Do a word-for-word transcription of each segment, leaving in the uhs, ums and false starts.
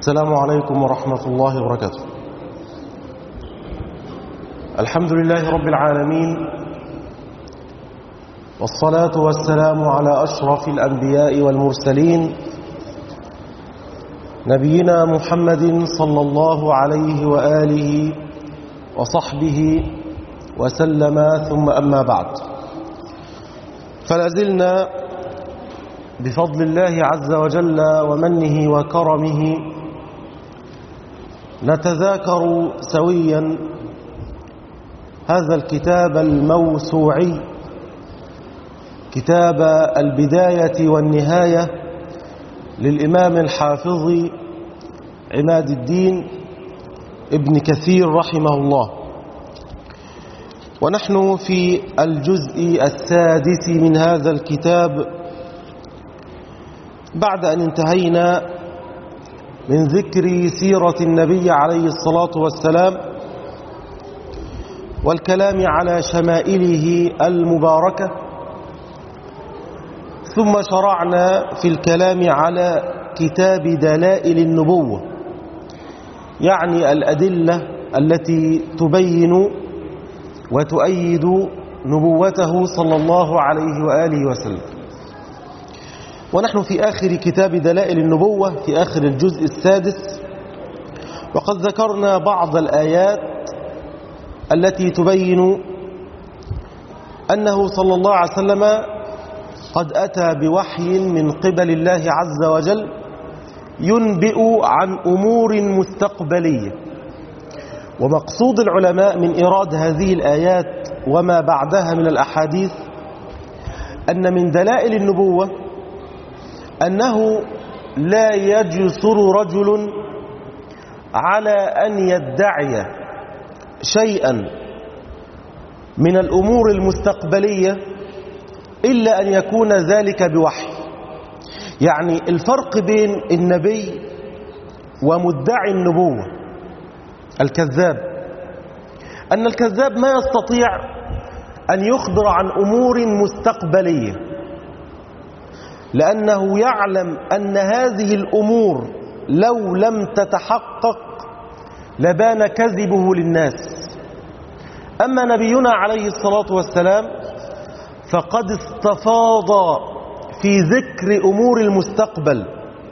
السلام عليكم ورحمة الله وبركاته. الحمد لله رب العالمين، والصلاة والسلام على أشرف الأنبياء والمرسلين نبينا محمد صلى الله عليه وآله وصحبه وسلم، ثم أما بعد، فلازلنا بفضل الله عز وجل ومنه وكرمه نتذاكر سويا هذا الكتاب الموسوعي، كتاب البداية والنهاية للإمام الحافظ عماد الدين ابن كثير رحمه الله. ونحن في الجزء السادس من هذا الكتاب بعد أن انتهينا من ذكر سيرة النبي عليه الصلاة والسلام والكلام على شمائله المباركة، ثم شرعنا في الكلام على كتاب دلائل النبوة، يعني الأدلة التي تبين وتؤيد نبوته صلى الله عليه وآله وسلم. ونحن في آخر كتاب دلائل النبوة، في آخر الجزء السادس، وقد ذكرنا بعض الآيات التي تبين أنه صلى الله عليه وسلم قد أتى بوحي من قبل الله عز وجل ينبئ عن أمور مستقبلية. ومقصود العلماء من إيراد هذه الآيات وما بعدها من الأحاديث أن من دلائل النبوة أنه لا يجسر رجل على أن يدعي شيئا من الأمور المستقبلية إلا أن يكون ذلك بوحي. يعني الفرق بين النبي ومدعي النبوة الكذاب أن الكذاب ما يستطيع أن يخبر عن أمور مستقبلية، لأنه يعلم أن هذه الأمور لو لم تتحقق لبان كذبه للناس. أما نبينا عليه الصلاة والسلام فقد استفاض في ذكر أمور المستقبل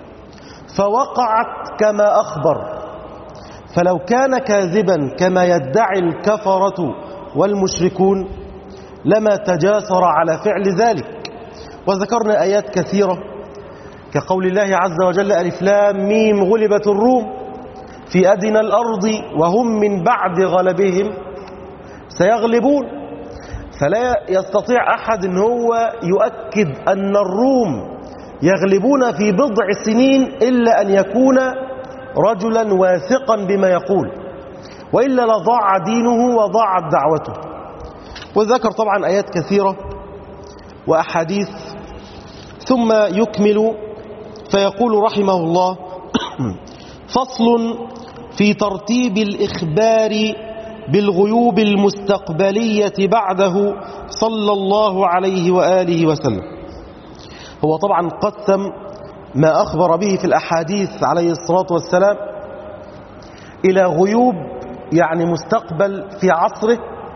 فوقعت كما أخبر، فلو كان كاذبا كما يدعي الكفرة والمشركون لما تجاسر على فعل ذلك. وذكرنا آيات كثيرة كقول الله عز وجل: ألف لام ميم غلبت الروم في أدنى الأرض وهم من بعد غلبهم سيغلبون. فلا يستطيع أحد أن هو يؤكد أن الروم يغلبون في بضع سنين إلا أن يكون رجلا واثقا بما يقول، وإلا لضاع دينه وضاعت دعوته. وذكر طبعا آيات كثيرة وأحاديث، ثم يكمل فيقول رحمه الله: فصل في ترتيب الإخبار بالغيوب المستقبلية بعده صلى الله عليه وآله وسلم. هو طبعا قسم ما أخبر به في الأحاديث عليه الصلاة والسلام إلى غيوب يعني مستقبل في عصره،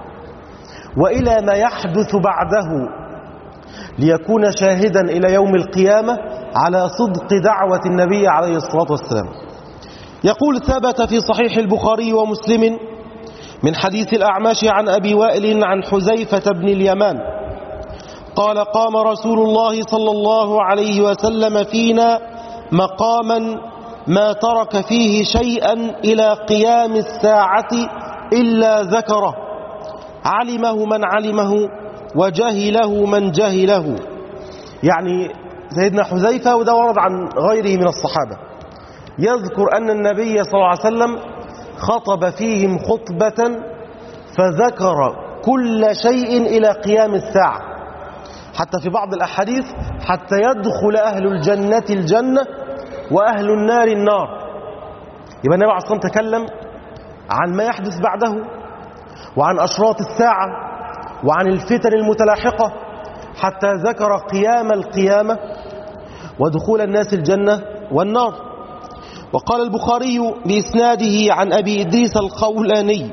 وإلى ما يحدث بعده ليكون شاهدا إلى يوم القيامة على صدق دعوة النبي عليه الصلاة والسلام. يقول: ثبت في صحيح البخاري ومسلم من حديث الأعمش عن أبي وائل عن حذيفة بن اليمان قال: قام رسول الله صلى الله عليه وسلم فينا مقاما ما ترك فيه شيئا إلى قيام الساعة إلا ذكره، علمه من علمه وجهله من جهله. يعني سيدنا حذيفة، وده ورد عن غيره من الصحابة، يذكر أن النبي صلى الله عليه وسلم خطب فيهم خطبة فذكر كل شيء إلى قيام الساعة، حتى في بعض الأحاديث حتى يدخل أهل الجنة الجنة وأهل النار النار. يبقى النبي عليه الصلاة والسلام تكلم عن ما يحدث بعده، وعن أشراط الساعة، وعن الفتن المتلاحقة، حتى ذكر قيام القيامة ودخول الناس الجنة والنار. وقال البخاري بإسناده عن أبي إدريس الخولاني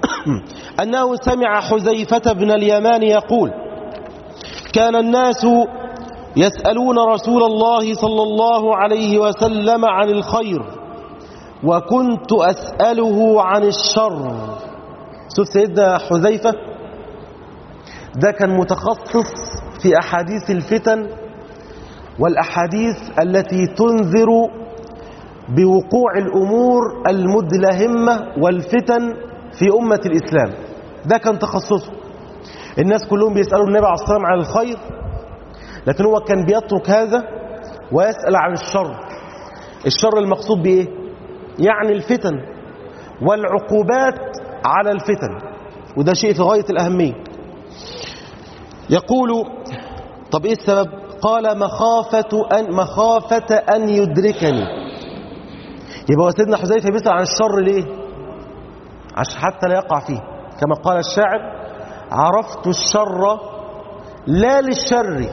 أنه سمع حذيفة بن اليمان يقول: كان الناس يسألون رسول الله صلى الله عليه وسلم عن الخير وكنت أسأله عن الشر. شوف سيدنا حذيفة ده كان متخصص في أحاديث الفتن والأحاديث التي تنذر بوقوع الأمور المدلهمة والفتن في أمة الإسلام. ده كان تخصصه. الناس كلهم بيسألوا النبي عليه الصلاة والسلام عن الخير، لكن هو كان بيترك هذا ويسأل عن الشر. الشر المقصود بإيه؟ يعني الفتن والعقوبات على الفتن، وده شيء في غاية الأهمية. يقول: طب إيه السبب؟ قال: مخافة أن, مخافة أن يدركني. يبقى سيدنا حذيفة بيسأل عن الشر ليه؟ عشان حتى لا يقع فيه. كما قال الشاعر: عرفت الشر لا للشر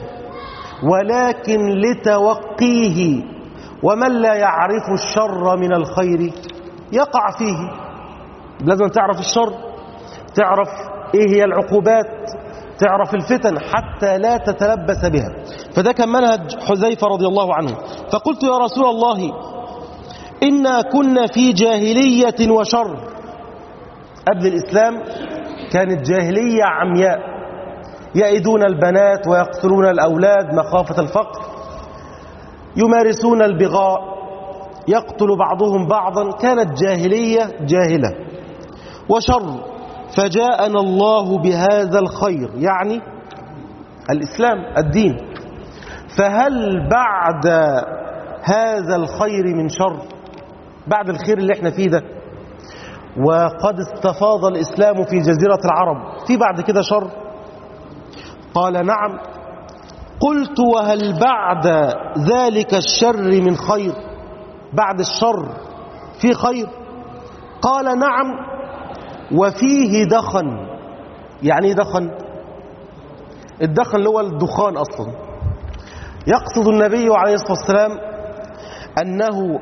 ولكن لتوقيه، ومن لا يعرف الشر من الخير يقع فيه. لازم تعرف الشر، تعرف ايه هي العقوبات، تعرف الفتن حتى لا تتلبس بها. فده كان منهج حذيفة رضي الله عنه. فقلت: يا رسول الله، إنا كنا في جاهلية وشر. قبل الإسلام كانت جاهلية عمياء، يئدون البنات ويقتلون الأولاد مخافة الفقر، يمارسون البغاء، يقتل بعضهم بعضا. كانت جاهلية جاهلة وشر. فجاءنا الله بهذا الخير، يعني الإسلام الدين. فهل بعد هذا الخير من شر؟ بعد الخير اللي احنا فيه ده وقد استفاض الإسلام في جزيرة العرب، في بعد كده شر؟ قال: نعم. قلت: وهل بعد ذلك الشر من خير؟ بعد الشر في خير؟ قال: نعم، وفيه دخن. يعني ايه دخن؟ الدخن اللي هو الدخان أصلا. يقصد النبي عليه الصلاة والسلام أنه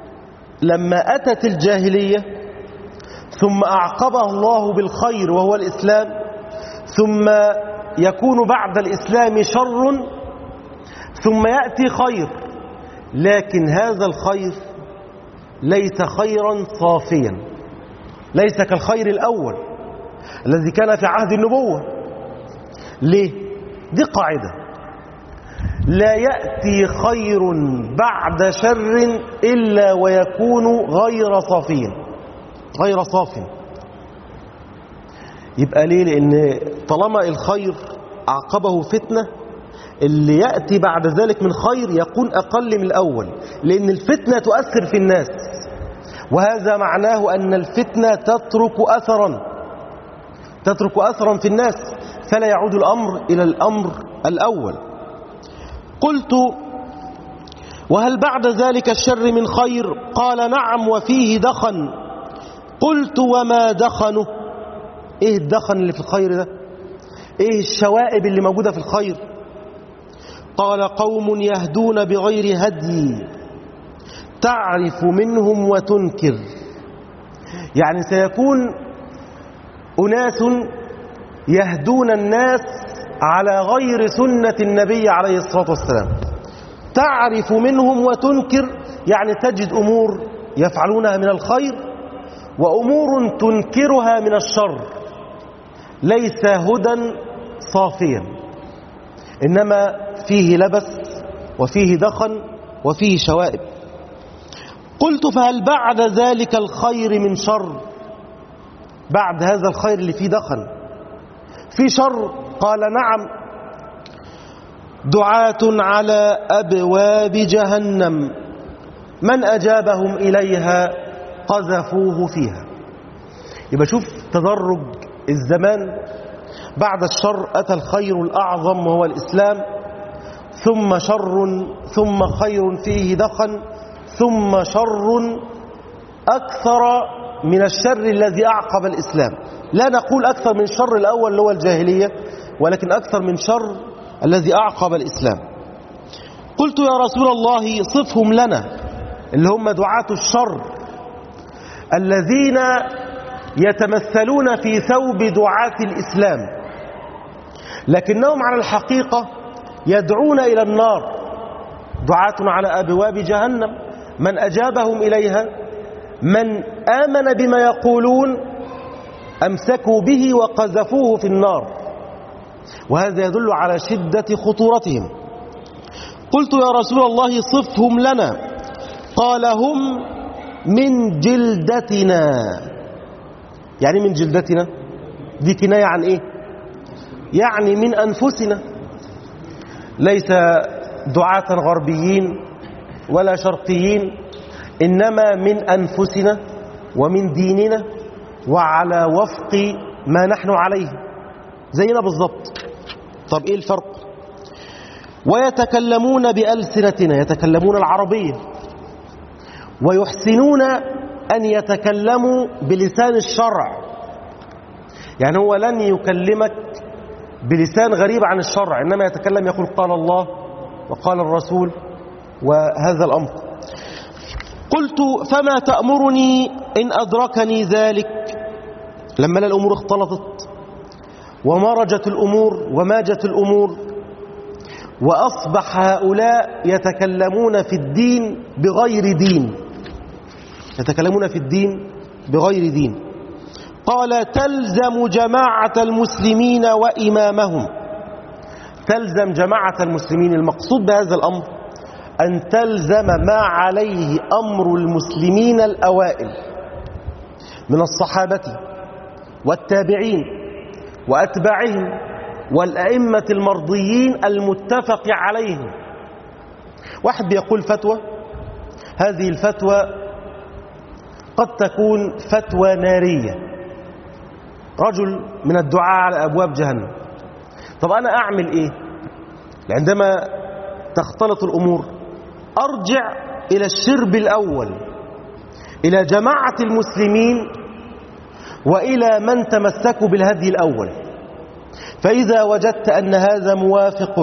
لما أتت الجاهلية ثم أعقبها الله بالخير وهو الإسلام، ثم يكون بعد الإسلام شر، ثم يأتي خير، لكن هذا الخير ليس خيرا صافيا، ليس كالخير الأول الذي كان في عهد النبوة. ليه؟ دي قاعدة: لا يأتي خير بعد شر إلا ويكون غير صافيا، غير صاف. يبقى ليه؟ لأن طالما الخير عقبه فتنة، اللي يأتي بعد ذلك من خير يكون أقل من الأول، لأن الفتنة تؤثر في الناس، وهذا معناه أن الفتنة تترك أثرا تترك أثرا في الناس، فلا يعود الأمر إلى الأمر الأول. قلت: وهل بعد ذلك الشر من خير؟ قال: نعم، وفيه دخن. قلت: وما دخنه؟ ايه الدخن اللي في الخير ده؟ ايه الشوائب اللي موجودة في الخير؟ قال: قوم يهدون بغير هدي تعرف منهم وتنكر. يعني سيكون أناس يهدون الناس على غير سنة النبي عليه الصلاة والسلام. تعرف منهم وتنكر، يعني تجد أمور يفعلونها من الخير وأمور تنكرها من الشر. ليس هدى صافيا، إنما فيه لبس وفيه دخن وفيه شوائب. قلت: فهل بعد ذلك الخير من شر؟ بعد هذا الخير اللي فيه دخن في شر؟ قال: نعم، دعاة على أبواب جهنم من أجابهم إليها قذفوه فيها. يبقى شوف تدرج الزمان. بعد الشر أتى الخير الأعظم وهو الإسلام، ثم شر، ثم خير فيه دخن، ثم شر أكثر من الشر الذي أعقب الإسلام. لا نقول أكثر من الشر الأول اللي هو الجاهلية، ولكن أكثر من شر الذي أعقب الإسلام. قلت: يا رسول الله، صفهم لنا. اللي هم دعاة الشر الذين يتمثلون في ثوب دعاة الإسلام، لكنهم على الحقيقة يدعون إلى النار، دعاة على أبواب جهنم. من أجابهم إليها، من آمن بما يقولون، أمسكوا به وقذفوه في النار، وهذا يدل على شدة خطورتهم. قلت يا رسول الله صفهم لنا، قال هم من جلدتنا. يعني من جلدتنا دي كناية عن إيه؟ يعني من أنفسنا، ليس دعاة غربيين ولا شرقيين، إنما من أنفسنا ومن ديننا وعلى وفق ما نحن عليه زينا بالضبط. طب إيه الفرق؟ ويتكلمون بألسنتنا، يتكلمون العربية، ويحسنون أن يتكلموا بلسان الشرع. يعني هو لن يكلمك بلسان غريب عن الشرع، إنما يتكلم يقول قال الله وقال الرسول وهذا الأمر. قلت فما تأمرني إن أدركني ذلك؟ لما الأمور اختلطت ومرجت الأمور وماجت الأمور، وأصبح هؤلاء يتكلمون في الدين بغير دين، يتكلمون في الدين بغير دين. قال تلزم جماعة المسلمين وإمامهم. تلزم جماعة المسلمين، المقصود بهذا الأمر أن تلزم ما عليه أمر المسلمين الأوائل من الصحابة والتابعين وأتباعهم والأئمة المرضيين المتفق عليهم. واحد بيقول فتوى، هذه الفتوى قد تكون فتوى نارية، رجل من الدعاء على أبواب جهنم. طب أنا أعمل إيه عندما تختلط الأمور؟ أرجع إلى الشرب الأول، إلى جماعة المسلمين وإلى من تمسكوا بالهدي الأول. فإذا وجدت أن هذا موافق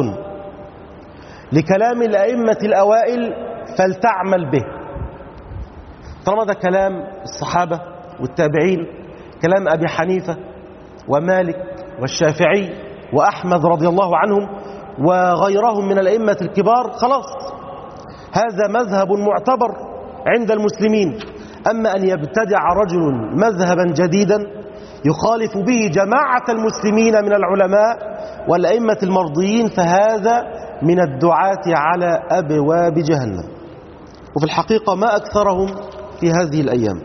لكلام الأئمة الأوائل فلتعمل به، طالما ده كلام الصحابة والتابعين، كلام أبي حنيفة ومالك والشافعي وأحمد رضي الله عنهم وغيرهم من الأئمة الكبار، خلاص هذا مذهب معتبر عند المسلمين. أما أن يبتدع رجل مذهبا جديدا يخالف به جماعة المسلمين من العلماء والأئمة المرضيين، فهذا من الدعاة على أبواب جهنم. وفي الحقيقة ما أكثرهم في هذه الأيام.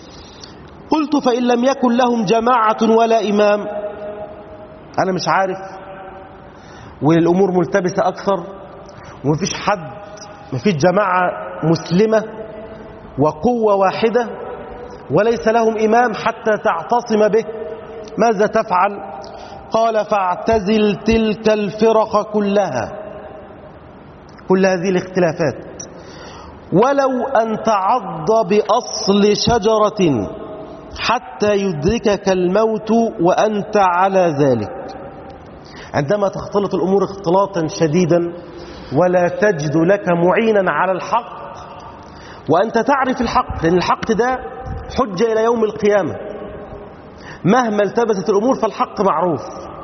قلت فإن لم يكن لهم جماعة ولا إمام، أنا مش عارف والأمور ملتبسة أكثر ومفيش حد، مفيش جماعة مسلمة وقوة واحدة وليس لهم إمام حتى تعتصم به، ماذا تفعل؟ قال فاعتزل تلك الفرق كلها، كل هذه الاختلافات، ولو أن تعض بأصل شجرة حتى يدركك الموت وأنت على ذلك. عندما تختلط الأمور اختلاطا شديدا ولا تجد لك معينا على الحق وأنت تعرف الحق، لأن الحق ده حجة إلى يوم القيامة، مهما التبست الأمور فالحق معروف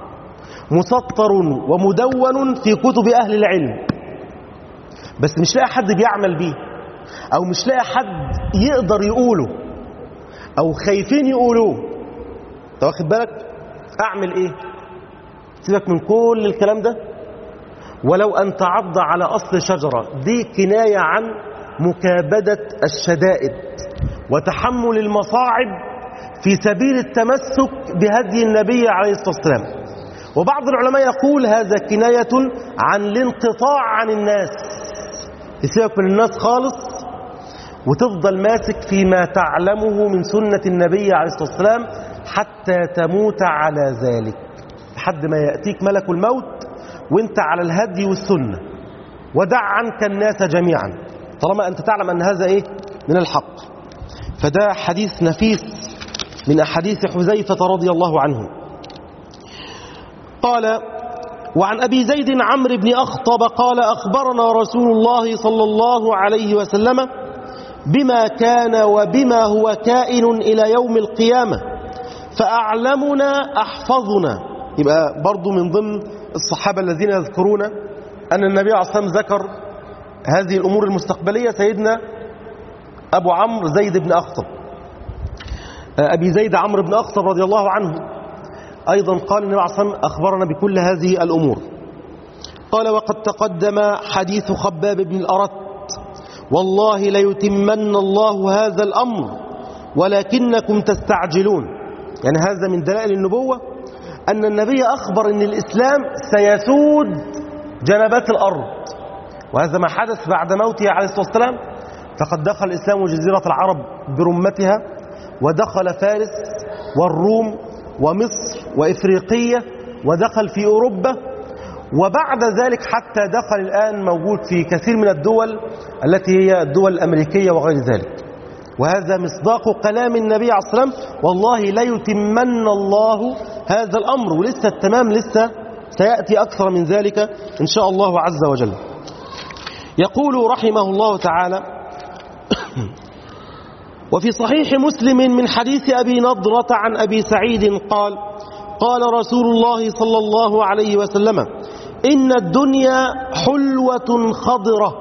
مسطر ومدون في كتب أهل العلم، بس مش لاقي حد بيعمل بيه، أو مش لاقي حد يقدر يقوله، أو خايفين يقولوه. أنت واخد بالك؟ أعمل إيه؟ سيبك من كل الكلام ده. ولو أن تعض على أصل شجرة، دي كناية عن مكابدة الشدائد وتحمل المصاعب في سبيل التمسك بهدي النبي عليه الصلاة والسلام. وبعض العلماء يقول هذا كناية عن الانقطاع عن الناس، يسيبك من الناس خالص وتفضل ماسك فيما تعلمه من سنة النبي عليه الصلاة والسلام حتى تموت على ذلك، لحد ما يأتيك ملك الموت وانت على الهدي والسنة. ودع عنك الناس جميعا طالما أنت تعلم أن هذا إيه؟ من الحق. فده حديث نفيس من أحاديث حذيفة رضي الله عنه. قال وعن أبي زيد عمرو بن أخطب قال أخبرنا رسول الله صلى الله عليه وسلم بما كان وبما هو كائن إلى يوم القيامة، فأعلمنا أحفظنا. يبقى برضو من ضمن الصحابة الذين يذكرون أن النبي عليه الصلاة والسلام ذكر هذه الأمور المستقبلية سيدنا أبو عمرو زيد بن أخطب، أبي زيد عمرو بن أخطب رضي الله عنه أيضا قال النبي عليه الصلاة والسلام أخبرنا بكل هذه الأمور. قال: وقد تقدم حديث خباب بن الأرت: والله ليتمن الله هذا الأمر ولكنكم تستعجلون. يعني هذا من دلائل النبوة أن النبي أخبر أن الإسلام سيسود جنبات الأرض، وهذا ما حدث بعد موته عليه الصلاة والسلام. فقد دخل الإسلام جزيرة العرب برمتها، ودخل فارس والروم ومصر وإفريقية، ودخل في أوروبا، وبعد ذلك حتى دخل الآن موجود في كثير من الدول التي هي الدول الأمريكية وغير ذلك. وهذا مصداق كلام النبي عليه الصلاة والسلام: والله لا يتمن الله هذا الأمر. ولسه التمام لسه سيأتي أكثر من ذلك إن شاء الله عز وجل. يقول رحمه الله تعالى: وفي صحيح مسلم من حديث أبي نضرة عن أبي سعيد قال: قال رسول الله صلى الله عليه وسلم: إن الدنيا حلوة خضرة،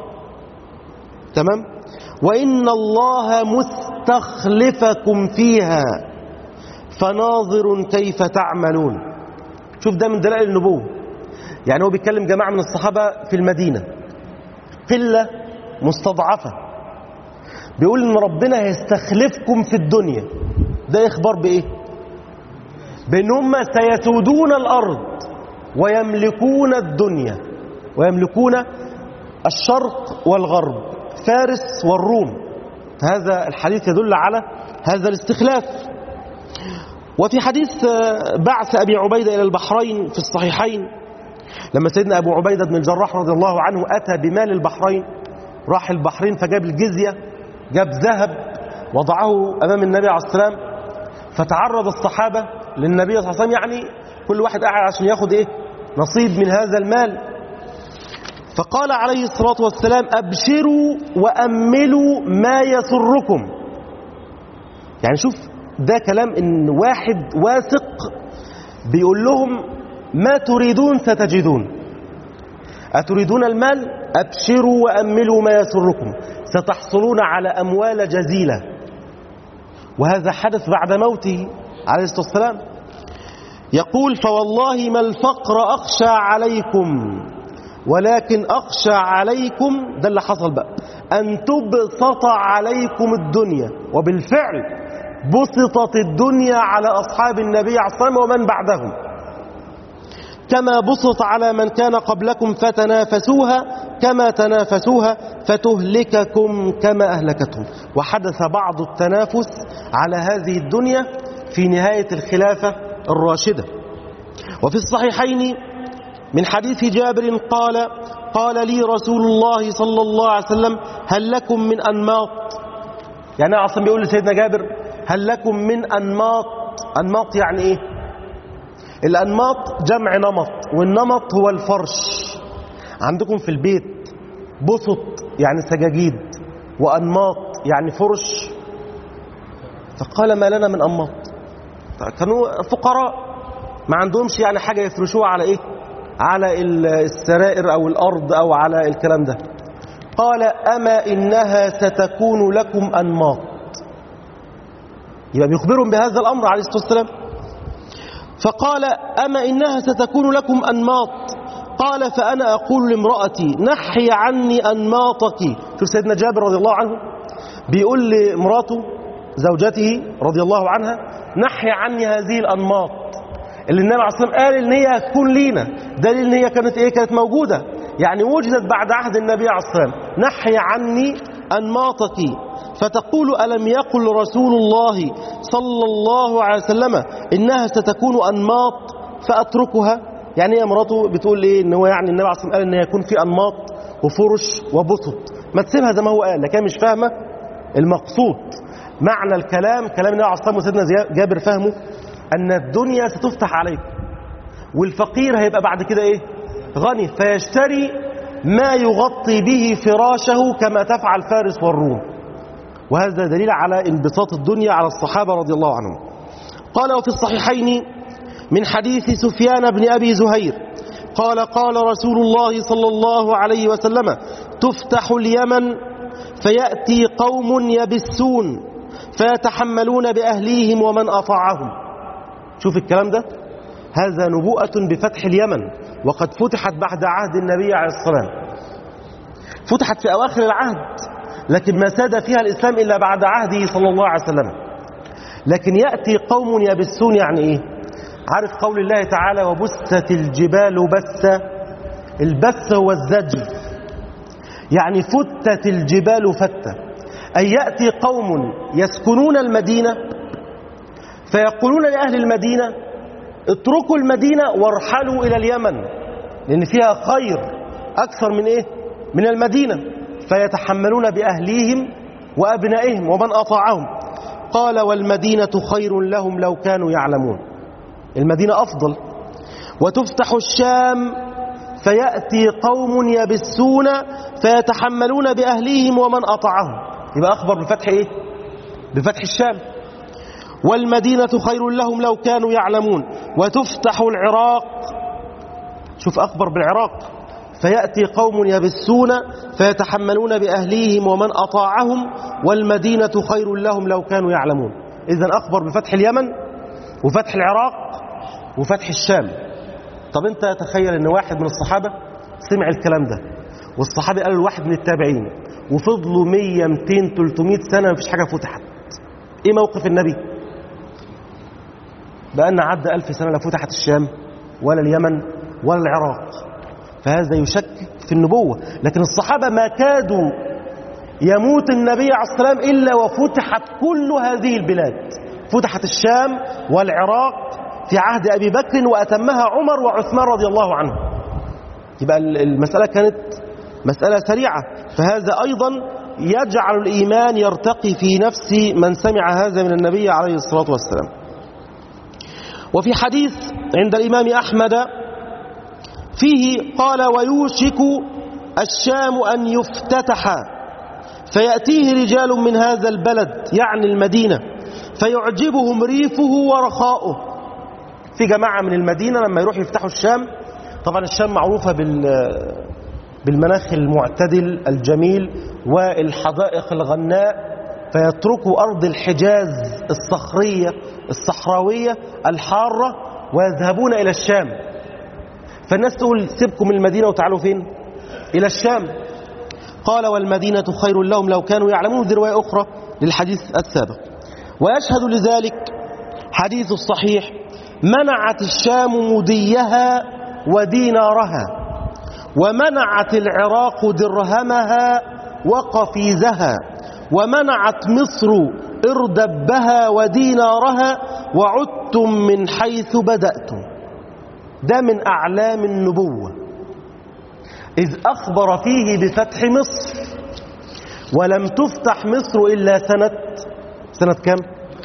تمام، وإن الله مستخلفكم فيها فناظر كيف تعملون. شوف ده من دلائل النبوة. يعني هو بيتكلم جماعة من الصحابة في المدينة، قلة مستضعفة، بيقول إن ربنا هيستخلفكم في الدنيا. ده إخبار بإيه؟ بأن هم سيسودون الأرض ويملكون الدنيا، ويملكون الشرق والغرب، فارس والروم. هذا الحديث يدل على هذا الاستخلاف. وفي حديث بعث أبي عبيدة إلى البحرين في الصحيحين، لما سيدنا أبو عبيدة بن الجراح رضي الله عنه أتى بمال البحرين، راح البحرين فجاب الجزية، جاب ذهب وضعه أمام النبي عليه الصلاة والسلام، فتعرض الصحابة للنبي صلى الله عليه وسلم، يعني كل واحد قاعد عشان ياخد إيه؟ نصيب من هذا المال. فقال عليه الصلاة والسلام: أبشروا وأملوا ما يسركم. يعني شوف ده كلام إن واحد واثق بيقول لهم: ما تريدون ستجدون. أتريدون المال؟ أبشروا وأملوا ما يسركم، ستحصلون على أموال جزيلة. وهذا حدث بعد موته عليه الصلاة والسلام. يقول: فوالله ما الفقر أخشى عليكم، ولكن أخشى عليكم، ده اللي حصل بقى، أن تبسط عليكم الدنيا. وبالفعل بسطت الدنيا على أصحاب النبي عليه الصلاة والسلام ومن بعدهم، كما بسط على من كان قبلكم فتنافسوها كما تنافسوها فتهلككم كما أهلكتهم. وحدث بعض التنافس على هذه الدنيا في نهاية الخلافة الراشدة. وفي الصحيحين من حديث جابر قال: قال لي رسول الله صلى الله عليه وسلم: هل لكم من أنماط؟ يعني أصلا بيقول لسيدنا جابر: هل لكم من أنماط؟ أنماط يعني إيه؟ الأنماط جمع نمط، والنمط هو الفرش. عندكم في البيت بسط يعني سجاجيد، وأنماط يعني فرش. فقال: ما لنا من أنماط. كانوا فقراء ما عندهمش يعني حاجة يفرشوها على إيه؟ على السرائر أو الأرض أو على الكلام ده. قال: أما إنها ستكون لكم أنماط. يبقى بيخبرهم بهذا الأمر عليه الصلاة والسلام. فقال: أما إنها ستكون لكم أنماط. قال: فأنا أقول لامرأتي: نحي عني أنماطك. شوف سيدنا جابر رضي الله عنه بيقول لامراته زوجته رضي الله عنها: نحي عني هذه الأنماط اللي النبي عليه الصلاة والسلام قال إن هي هتكون لينا. دليل إن هي كانت إيه؟ كانت موجودة، يعني وجدت بعد عهد النبي عليه الصلاة والسلام. نحي عني أنماطك. فتقول: ألم يقل رسول الله صلى الله عليه وسلم إنها ستكون أنماط فأتركها؟ يعني هي مراته بتقول إيه؟ إن هو يعني النبي عليه الصلاة والسلام قال إن يكون في أنماط وفرش وبسط، ما تسيبها زي ما هو قال، لكن مش فاهمة المقصود. معنى الكلام كلام النبي عليه الصلاة والسلام وسيدنا جابر فهمه أن الدنيا ستفتح عليكم، والفقير هيبقى بعد كده إيه؟ غني، فيشتري ما يغطي به فراشه كما تفعل فارس والروم. وهذا دليل على انبساط الدنيا على الصحابة رضي الله عنهم. قال: وفي الصحيحين من حديث سفيان بن أبي زهير قال: قال رسول الله صلى الله عليه وسلم: تفتح اليمن فيأتي قوم يبسون فيتحملون بأهليهم ومن أطاعهم. شوف الكلام ده، هذا نبوءة بفتح اليمن، وقد فتحت بعد عهد النبي عليه الصلاة والسلام، فتحت في أواخر العهد، لكن ما ساد فيها الإسلام إلا بعد عهده صلى الله عليه وسلم. لكن يأتي قوم يبسون يعني إيه؟ عارف قول الله تعالى: وبست الجبال بسا؟ البس هو الزجر، يعني فتت الجبال فتة، أي يأتي قوم يسكنون المدينة فيقولون لأهل المدينة: اتركوا المدينة وارحلوا إلى اليمن، لأن فيها خير أكثر من إيه؟ من المدينة، فيتحملون بأهليهم وأبنائهم ومن أطاعهم. قال: والمدينة خير لهم لو كانوا يعلمون، المدينة أفضل. وتفتح الشام فيأتي قوم يبسون فيتحملون بأهليهم ومن أطاعهم، يبقى أخبر بفتح إيه؟ بفتح الشام. والمدينة خير لهم لو كانوا يعلمون. وتفتح العراق، شوف أخبر بالعراق، فيأتي قوم يبسون فيتحملون بأهليهم ومن أطاعهم والمدينة خير لهم لو كانوا يعلمون. إذن أخبر بفتح اليمن وفتح العراق وفتح الشام. طب أنت تخيل أن واحد من الصحابة سمع الكلام ده، والصحابي قالوا الواحد من التابعين، وفضلوا مية ميتين تلتمية سنة مفيش حاجة فتحت. إيه موقف النبي؟ بأن عدى ألف سنة لا فتحت الشام ولا اليمن ولا العراق، فهذا يشكك في النبوة. لكن الصحابة ما كادوا يموت النبي عليه الصلاة والسلام إلا وفتحت كل هذه البلاد، فتحت الشام والعراق في عهد أبي بكر وأتمها عمر وعثمان رضي الله عنه. يبقى المسألة كانت مسألة سريعة، فهذا أيضا يجعل الإيمان يرتقي في نفس من سمع هذا من النبي عليه الصلاة والسلام. وفي حديث عند الإمام أحمد فيه قال: ويوشك الشام أن يفتتح فيأتيه رجال من هذا البلد، يعني المدينة، فيعجبهم ريفه ورخاؤه. في جماعة من المدينة لما يروح يفتحوا الشام، طبعا الشام معروفة بالمناخ المعتدل الجميل والحدائق الغناء، فيتركوا أرض الحجاز الصخرية الصحراوية الحارة ويذهبون إلى الشام. فالناس تقول: سيبكم من المدينة وتعالوا فين؟ إلى الشام. قال: والمدينة خير لهم لو كانوا يعلمون. دي رواية أخرى للحديث السابق. ويشهد لذلك حديث الصحيح: منعت الشام مديها ودينارها، ومنعت العراق درهمها وقفيزها، ومنعت مصر إردبها ودينارها، وعدتم من حيث بدأتم. ده من أعلام النبوة، إذ أخبر فيه بفتح مصر، ولم تفتح مصر إلا سنة سنة كم؟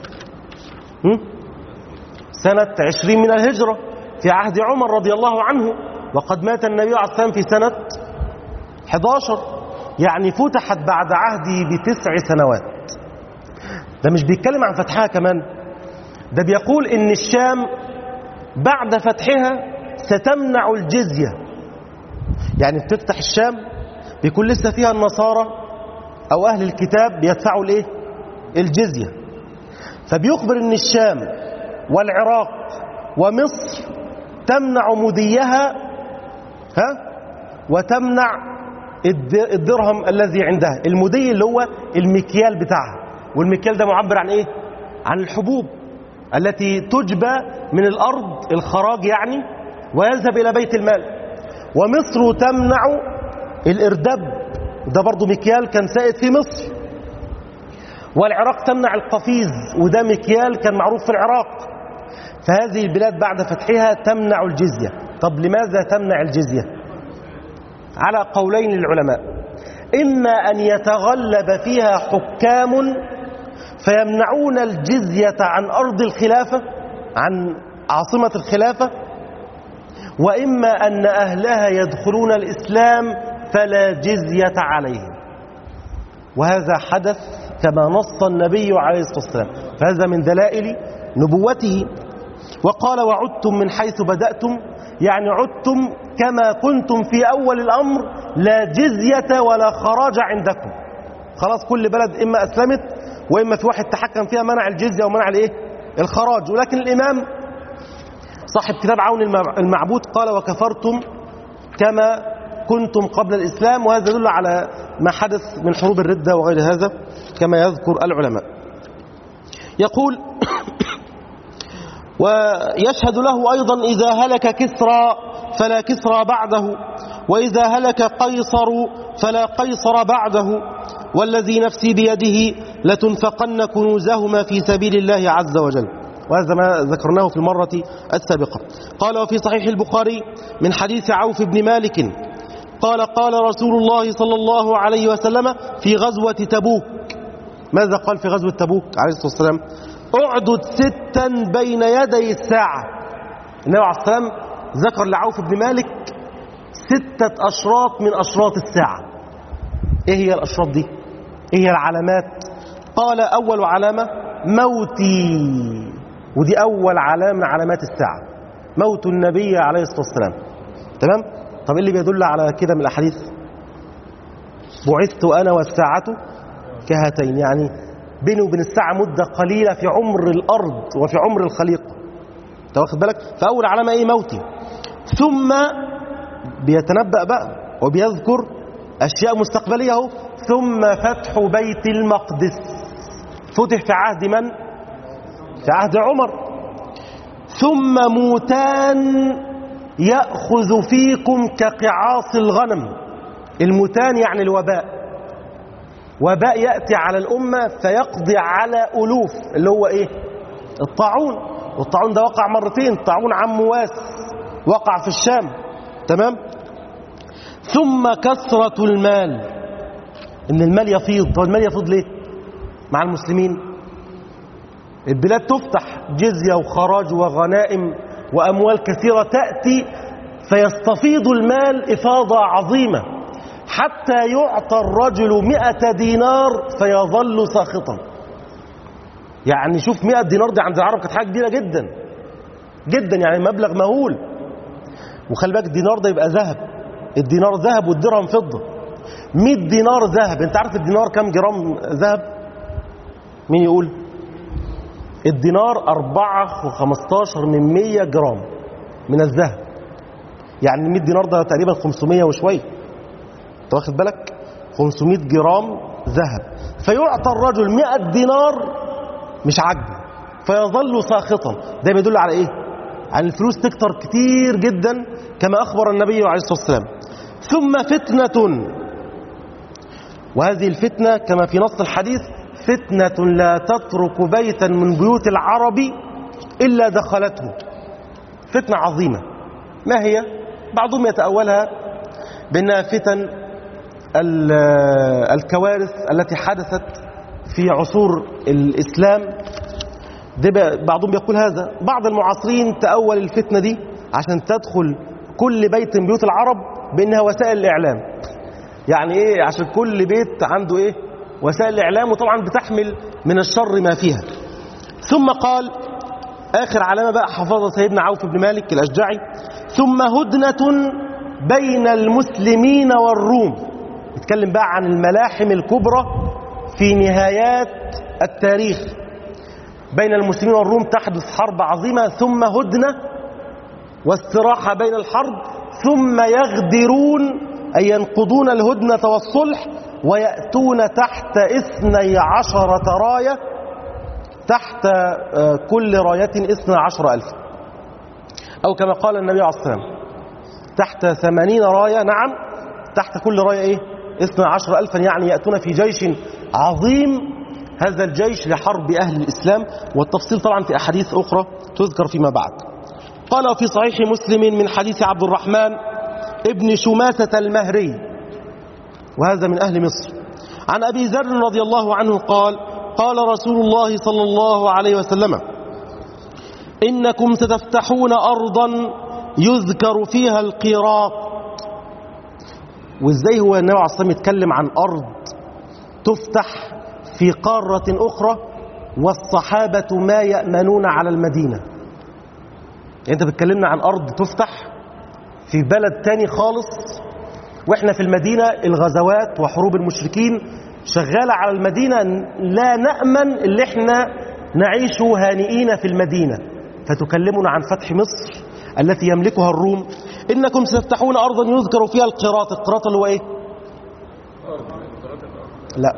هم؟ سنة عشرين من الهجرة في عهد عمر رضي الله عنه، وقد مات النبي عليه الصلاة والسلام في سنة أحد عشر، يعني فتحت بعد عهده بتسع سنوات. ده مش بيتكلم عن فتحها كمان، ده بيقول إن الشام بعد فتحها ستمنع الجزية. يعني بتفتح الشام بيكون لسه فيها النصارى أو أهل الكتاب بيدفعوا الإيه؟ الجزية. فبيخبر إن الشام والعراق ومصر تمنع مديها ها وتمنع الدرهم الذي عندها. المدي اللي هو المكيال بتاعها، والمكيال ده معبر عن إيه؟ عن الحبوب التي تجبى من الأرض، الخراج يعني، ويذهب إلى بيت المال. ومصر تمنع الإردب، ده برضو مكيال كان سائد في مصر. والعراق تمنع القفيز، وده مكيال كان معروف في العراق. فهذه البلاد بعد فتحها تمنع الجزية. طب لماذا تمنع الجزية؟ على قولين للعلماء: إما أن يتغلب فيها حكام فيمنعون الجزية عن أرض الخلافة، عن عاصمة الخلافة، وإما أن أهلها يدخلون الإسلام فلا جزية عليهم. وهذا حدث كما نص النبي عليه الصلاة والسلام، فهذا من دلائل نبوته. وقال وعدتم من حيث بدأتم، يعني عدتم كما كنتم في أول الأمر، لا جزية ولا خراج عندكم. خلاص كل بلد إما أسلمت وإما في واحد تحكم فيها منع الجزية ومنع الإيه؟ الخراج. ولكن الإمام صاحب كتاب عون المعبود قال وكفرتم كما كنتم قبل الإسلام، وهذا يدل على ما حدث من حروب الردة وغير هذا كما يذكر العلماء. يقول ويشهد له أيضا إذا هلك كسرى فلا كسرى بعده، وإذا هلك قيصر فلا قيصر بعده، والذي نفسي بيده لتنفقن كنوزهما في سبيل الله عز وجل. وهذا ما ذكرناه في المرة السابقة. قال وفي صحيح البخاري من حديث عوف بن مالك قال قال رسول الله صلى الله عليه وسلم في غزوة تبوك، ماذا قال في غزوة تبوك عليه الصلاة والسلام؟ اعدد ستا بين يدي الساعة. النبي عليه الصلاة والسلام ذكر لعوف بن مالك ستة أشراط من أشراط الساعة. ايه هي الأشراط دي؟ ايه هي العلامات؟ قال أول علامة موتي، ودي أول علامة من علامات الساعة، موت النبي عليه الصلاة والسلام. تمام؟ طب ايه اللي بيدل على كده من الأحاديث؟ بعثت أنا والساعة كهاتين، يعني بيني وبين الساعة مدة قليلة في عمر الأرض وفي عمر الخليقة. انت واخد بالك؟ فأول علامة ايه؟ موتي. ثم بيتنبأ بقى وبيذكر أشياء مستقبلية اهو. ثم فتح بيت المقدس، فتح في عهد من؟ في عهد عمر. ثم موتان يأخذ فيكم كقعاص الغنم. الموتان يعني الوباء، وباء يأتي على الأمة فيقضي على ألوف، اللي هو إيه؟ الطاعون. والطاعون ده وقع مرتين، طاعون عمواس وقع في الشام. تمام؟ ثم كثرة المال، إن المال يفيض. طب المال يفيض ليه؟ مع المسلمين البلاد تفتح، جزية وخراج وغنائم وأموال كثيرة تأتي، فيستفيض المال إفاضة عظيمة حتى يعطى الرجل مئة دينار فيظل ساخطا. يعني شوف مئة دينار دي عند العرب كانت حاجة كبيرة جدا جدا، يعني مبلغ مهول. وخلي بالك الدينار ده يبقى ذهب، الدينار ذهب والدرهم فضة. مئة دينار ذهب، انت عارف الدينار كم جرام ذهب؟ مين يقول؟ الدينار أربعة وخمستاشر من مية جرام من الذهب، يعني مئة دينار ده تقريبا خمسمية وشوية. انت واخد بالك؟ خمسمية جرام ذهب، فيعطى الرجل مئة دينار مش عاجبه فيظل ساخطا. ده بيدل على ايه؟ عن الفلوس تكتر كتير جدا كما أخبر النبي عليه الصلاة والسلام. ثم فتنة، وهذه الفتنة كما في نص الحديث فتنة لا تترك بيتا من بيوت العرب إلا دخلته. فتنة عظيمة. ما هي؟ بعضهم يتأولها بأنها فتن الكوارث التي حدثت في عصور الإسلام. بعضهم يقول هذا. بعض المعاصرين تأول الفتنة دي عشان تدخل كل بيت من بيوت العرب بأنها وسائل الإعلام. يعني إيه؟ عشان كل بيت عنده إيه؟ وسائل الإعلام، وطبعا بتحمل من الشر ما فيها. ثم قال آخر علامة بقى حفظها سيدنا عوف بن مالك الأشجعي: ثم هدنة بين المسلمين والروم. يتكلم بقى عن الملاحم الكبرى في نهايات التاريخ. بين المسلمين والروم تحدث حرب عظيمة، ثم هدنة واستراحة بين الحرب، ثم يغدرون أي ينقضون الهدنة والصلح ويأتون تحت اثني عشرة راية، تحت كل راية اثني عشر ألف، أو كما قال النبي عليه الصلاة والسلام تحت ثمانين راية. نعم، تحت كل راية إيه؟ اثني عشر ألفا، يعني يأتون في جيش عظيم. هذا الجيش لحرب أهل الإسلام، والتفصيل طبعا في أحاديث أخرى تذكر فيما بعد. قال في صحيح مسلم من حديث عبد الرحمن ابن شماسة المهري، وهذا من أهل مصر، عن أبي ذر رضي الله عنه قال: قال رسول الله صلى الله عليه وسلم: إنكم ستفتحون أرضا يذكر فيها القيراط. وإزاي هو النبي عليه الصلاة والسلام يتكلم عن أرض تفتح في قارة أخرى والصحابة ما يأمنون على المدينة. أنت بتكلمنا عن أرض تفتح في بلد تاني خالص، وإحنا في المدينة الغزوات وحروب المشركين شغالة على المدينة، لا نأمن اللي إحنا نعيش هانئين في المدينة، فتكلمنا عن فتح مصر التي يملكها الروم. إنكم ستفتحون أرضا يذكر فيها القراط. القراط اللي هو إيه؟ لا،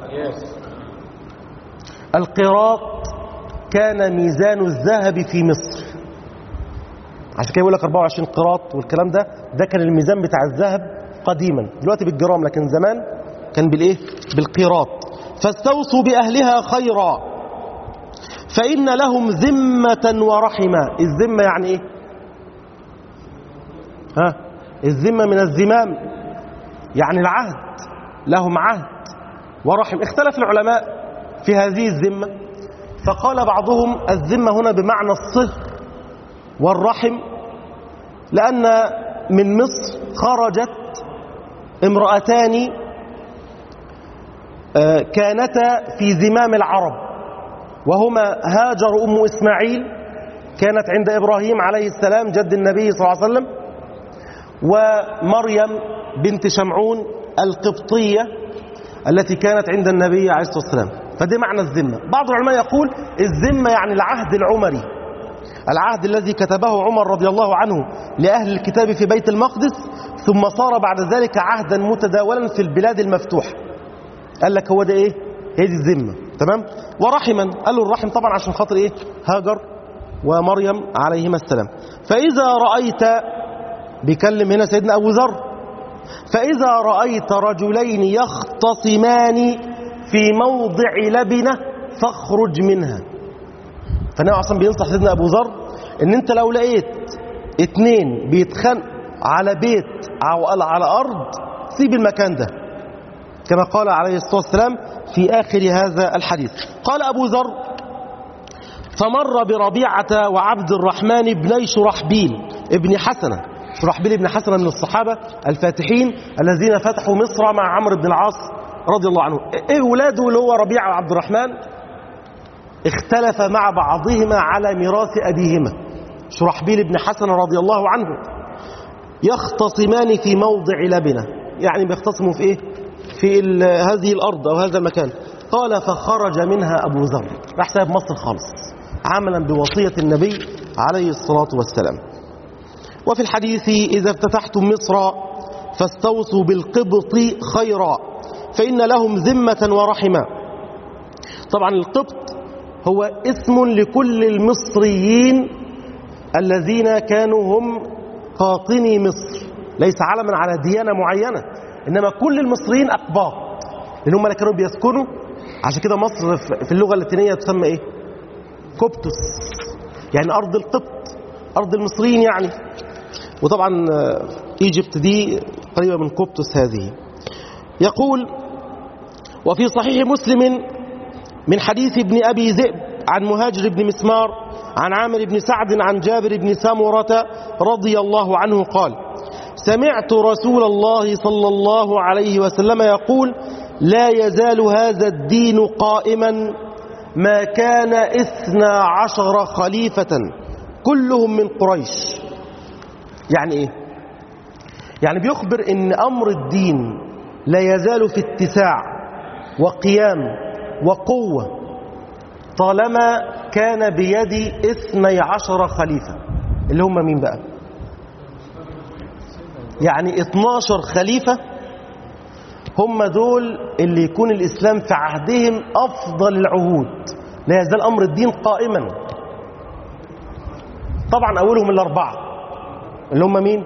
القراط كان ميزان الذهب في مصر، عشان كده يقول لك أربعة وعشرين قراط والكلام ده، ده كان الميزان بتاع الذهب قديما، دلوقتي بالجرام، لكن زمان كان بالايه؟ بالقيراط. فاستوصوا بأهلها خيرا فإن لهم ذمة ورحمة. الذمة يعني ايه؟ ها، الذمة من الذمام، يعني العهد، لهم عهد ورحم. اختلف العلماء في هذه الذمة، فقال بعضهم الذمة هنا بمعنى الصهر والرحم، لأن من مصر خرجت امرأتان كانتا في زمام العرب، وهما هاجر أم إسماعيل كانت عند إبراهيم عليه السلام جد النبي صلى الله عليه وسلم، ومريم بنت شمعون القبطية التي كانت عند النبي عليه الصلاة والسلام. فده معنى الذمة. بعض العلماء يقول الذمة يعني العهد العمري، العهد الذي كتبه عمر رضي الله عنه لأهل الكتاب في بيت المقدس، ثم صار بعد ذلك عهدا متداولا في البلاد المفتوحة. قال لك هو ده ايه؟ هي دي الذمة. تمام. ورحما، قال له الرحم طبعا عشان خاطر ايه؟ هاجر ومريم عليهما السلام. فإذا رأيت، بيكلم هنا سيدنا أبو ذر، فإذا رأيت رجلين يختصمان في موضع لبنة فاخرج منها. فالنبي اصلا بينصح سيدنا أبو ذر ان انت لو لقيت اتنين بيتخانقوا على بيت او على ارض، سيب المكان ده، كما قال عليه الصلاة والسلام في آخر هذا الحديث. قال أبو ذر: فمر بربيعة وعبد الرحمن بني شرحبيل ابن حسنة. شرحبيل ابن حسنة من الصحابة الفاتحين الذين فتحوا مصر مع عمرو بن العاص رضي الله عنه. ايه ولاده اللي هو ربيعة وعبد الرحمن اختلف مع بعضهما على ميراث أبيهما. شرحبيل ابن حسنة رضي الله عنه يختصمان في موضع لبنة، يعني بيختصموا في ايه؟ في هذه الأرض أو هذا المكان. قال: فخرج منها أبو ذر، راح سايب مصر خالص عملا بوصية النبي عليه الصلاة والسلام. وفي الحديث: إذا افتتحتم مصر فاستوصوا بالقبط خيرا فإن لهم ذمة ورحمة. طبعا القبط هو اسم لكل المصريين الذين كانوا هم قاطني مصر، ليس علما على ديانة معينة، إنما كل المصريين أقباط، لأن هم اللي كانوا بيسكنوا. عشان كده مصر في اللغة اللاتينية تسمى إيه؟ كوبتوس، يعني أرض القبط، أرض المصريين يعني. وطبعا إيجيبت دي قريبة من كوبتوس هذه. يقول: وفي صحيح مسلم من حديث ابن أبي ذئب عن مهاجر بن مسمار عن عامر بن سعد عن جابر بن سمرة رضي الله عنه قال: سمعت رسول الله صلى الله عليه وسلم يقول: لا يزال هذا الدين قائما ما كان اثنا عشر خليفة كلهم من قريش. يعني ايه؟ يعني بيخبر ان امر الدين لا يزال في اتساع وقيام وقوة طالما كان بيد اثني عشر خليفة. اللي هم مين بقى؟ يعني اتناشر خليفة هم دول اللي يكون الإسلام في عهدهم أفضل العهود، لا يزال أمر الدين قائما. طبعا أولهم الأربعة اللي هم مين؟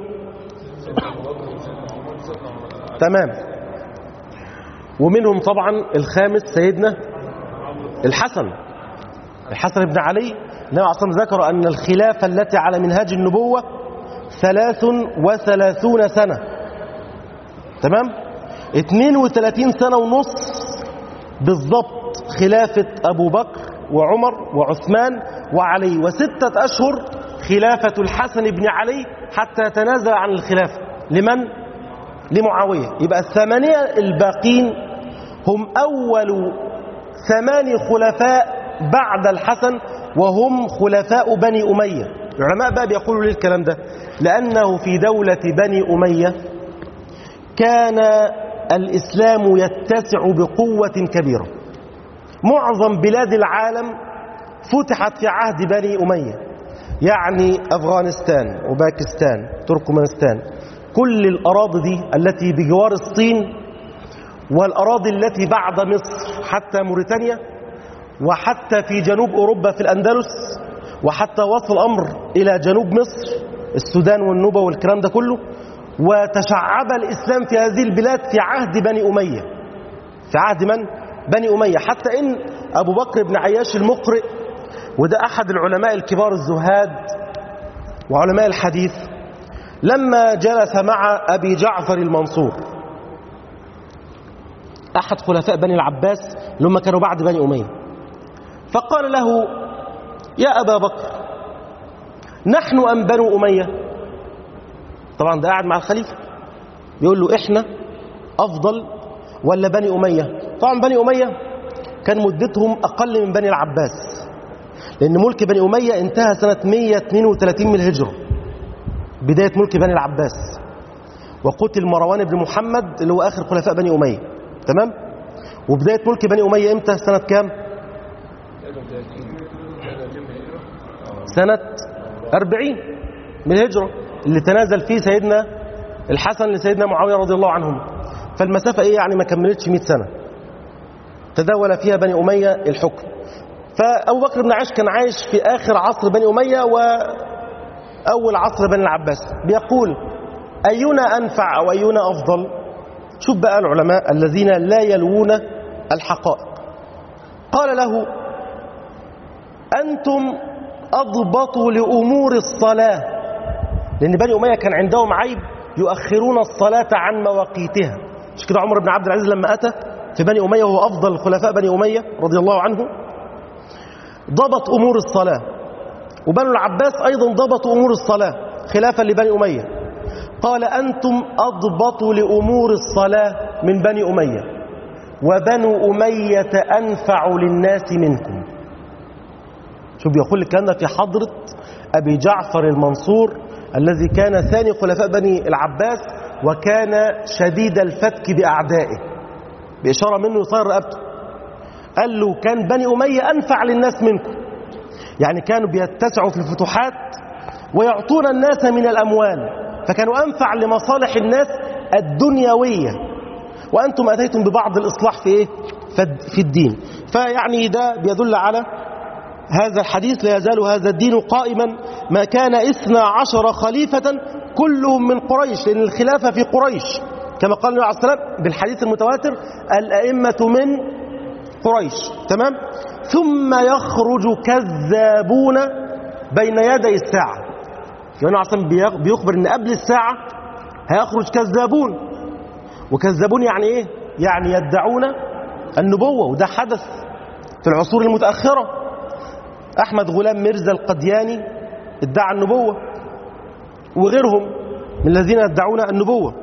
تمام. ومنهم طبعا الخامس سيدنا الحسن الحسن بن علي. النبي أصلا ذكر أن الخلافة التي على منهاج النبوة ثلاث وثلاثون سنة. تمام. اثنين وثلاثين سنة ونص بالضبط خلافة أبو بكر وعمر وعثمان وعلي، وستة أشهر خلافة الحسن بن علي حتى تنازل عن الخلافة لمن؟ لمعاوية. يبقى الثمانية الباقين هم أول ثماني خلفاء بعد الحسن وهم خلفاء بني أمية. العلماء بقى بيقولوا ليه الكلام ده؟ لأنه في دولة بني أمية كان الإسلام يتسع بقوة كبيرة. معظم بلاد العالم فتحت في عهد بني أمية، يعني أفغانستان وباكستان تركمانستان، كل الأراضي دي التي بجوار الصين والأراضي التي بعد مصر حتى موريتانيا، وحتى في جنوب أوروبا في الأندلس، وحتى وصل الأمر إلى جنوب مصر السودان والنوبة والكلام ده كله. وتشعب الإسلام في هذه البلاد في عهد بني أمية، في عهد من؟ بني أمية. حتى إن أبو بكر بن عياش المقرئ، وده أحد العلماء الكبار الزهاد وعلماء الحديث، لما جلس مع أبي جعفر المنصور أحد خلفاء بني العباس اللي هم كانوا بعد بني أمية، فقال له: يا أبا بكر، نحن أم بنو أمية؟ طبعا ده قاعد مع الخليفة بيقول له: إحنا أفضل ولا بني أمية؟ طبعا بني أمية كان مدتهم أقل من بني العباس، لأن ملك بني أمية انتهى سنة مئة واثنين وثلاثين من الهجرة، بداية ملك بني العباس، وقتل مروان بن محمد اللي هو آخر خلفاء بني أمية. تمام؟ وبداية ملك بني أمية إمتى؟ سنة كام؟ سنة أربعين من الهجرة، اللي تنازل فيه سيدنا الحسن لسيدنا معاوية رضي الله عنهم. فالمسافة إيه يعني؟ ما كملتش مئة سنة تداول فيها بني أمية الحكم. فأبو بكر بن عياش كان عايش في آخر عصر بني أمية وأول عصر بني العباس. بيقول: أينا أنفع أو أينا أفضل؟ شوف بقى العلماء الذين لا يلوون الحقائق. قال له: أنتم أضبطوا لأمور الصلاة، لأن بني أمية كان عندهم عيب، يؤخرون الصلاة عن مواقيتها. مش كده عمر بن عبد العزيز لما أتى في بني أمية وهو أفضل خلفاء بني أمية رضي الله عنه ضبط أمور الصلاة، وبنو العباس أيضا ضبطوا أمور الصلاة خلافا لبني أمية. قال: أنتم أضبطوا لأمور الصلاة من بني أمية، وبنو أمية أنفع للناس منكم. شو بيقول الكلام ده في حضرة أبي جعفر المنصور الذي كان ثاني خلفاء بني العباس، وكان شديد الفتك بأعدائه، بإشارة منه يصير رقبته. قال له: كان بني أمية أنفع للناس منكم، يعني كانوا بيتسعوا في الفتوحات ويعطون الناس من الأموال، فكانوا أنفع لمصالح الناس الدنيوية، وأنتم أتيتم ببعض الإصلاح في إيه؟ في الدين. فيعني ده بيدل على هذا الحديث: لا يزال هذا الدين قائما ما كان اثنا عشر خليفة كلهم من قريش، لأن الخلافة في قريش كما قال النبي عليه الصلاة والسلام بالحديث المتواتر: الأئمة من قريش. تمام؟ ثم يخرج كذابون بين يدي الساعة. يعني عصام بيخبر ان قبل الساعة هيخرج كذابون. وكذابون يعني ايه؟ يعني يدعون النبوة، وده حدث في العصور المتأخرة. أحمد غلام مرزا القدياني ادعى النبوة، وغيرهم من الذين يدعون النبوة.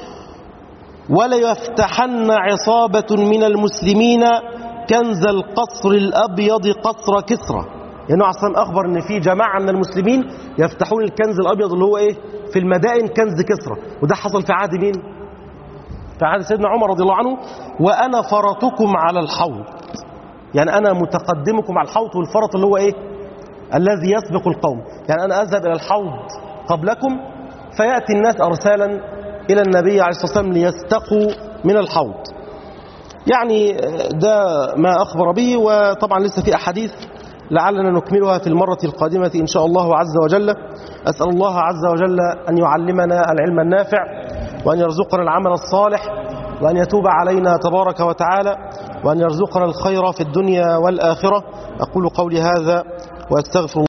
وليفتحن عصابة من المسلمين كنز القصر الأبيض قصر كسرى. يعني عصام أخبر أن في جماعة من المسلمين يفتحون الكنز الأبيض اللي هو إيه؟ في المدائن كنز كسرى، وده حصل في عهد مين؟ في عهد سيدنا عمر رضي الله عنه. وأنا فرطكم على الحوض، يعني أنا متقدمكم على الحوض، والفرط اللي هو إيه؟ الذي يسبق القوم، يعني أنا أذهب إلى الحوض قبلكم، فيأتي الناس أرسالا إلى النبي عليه الصلاة والسلام ليستقوا من الحوض. يعني ده ما أخبر به، وطبعا لسه في أحاديث لعلنا نكملها في المرة القادمة إن شاء الله عز وجل. أسأل الله عز وجل أن يعلمنا العلم النافع، وأن يرزقنا العمل الصالح، وأن يتوب علينا تبارك وتعالى، وأن يرزقنا الخير في الدنيا والآخرة. أقول قولي هذا وأستغفر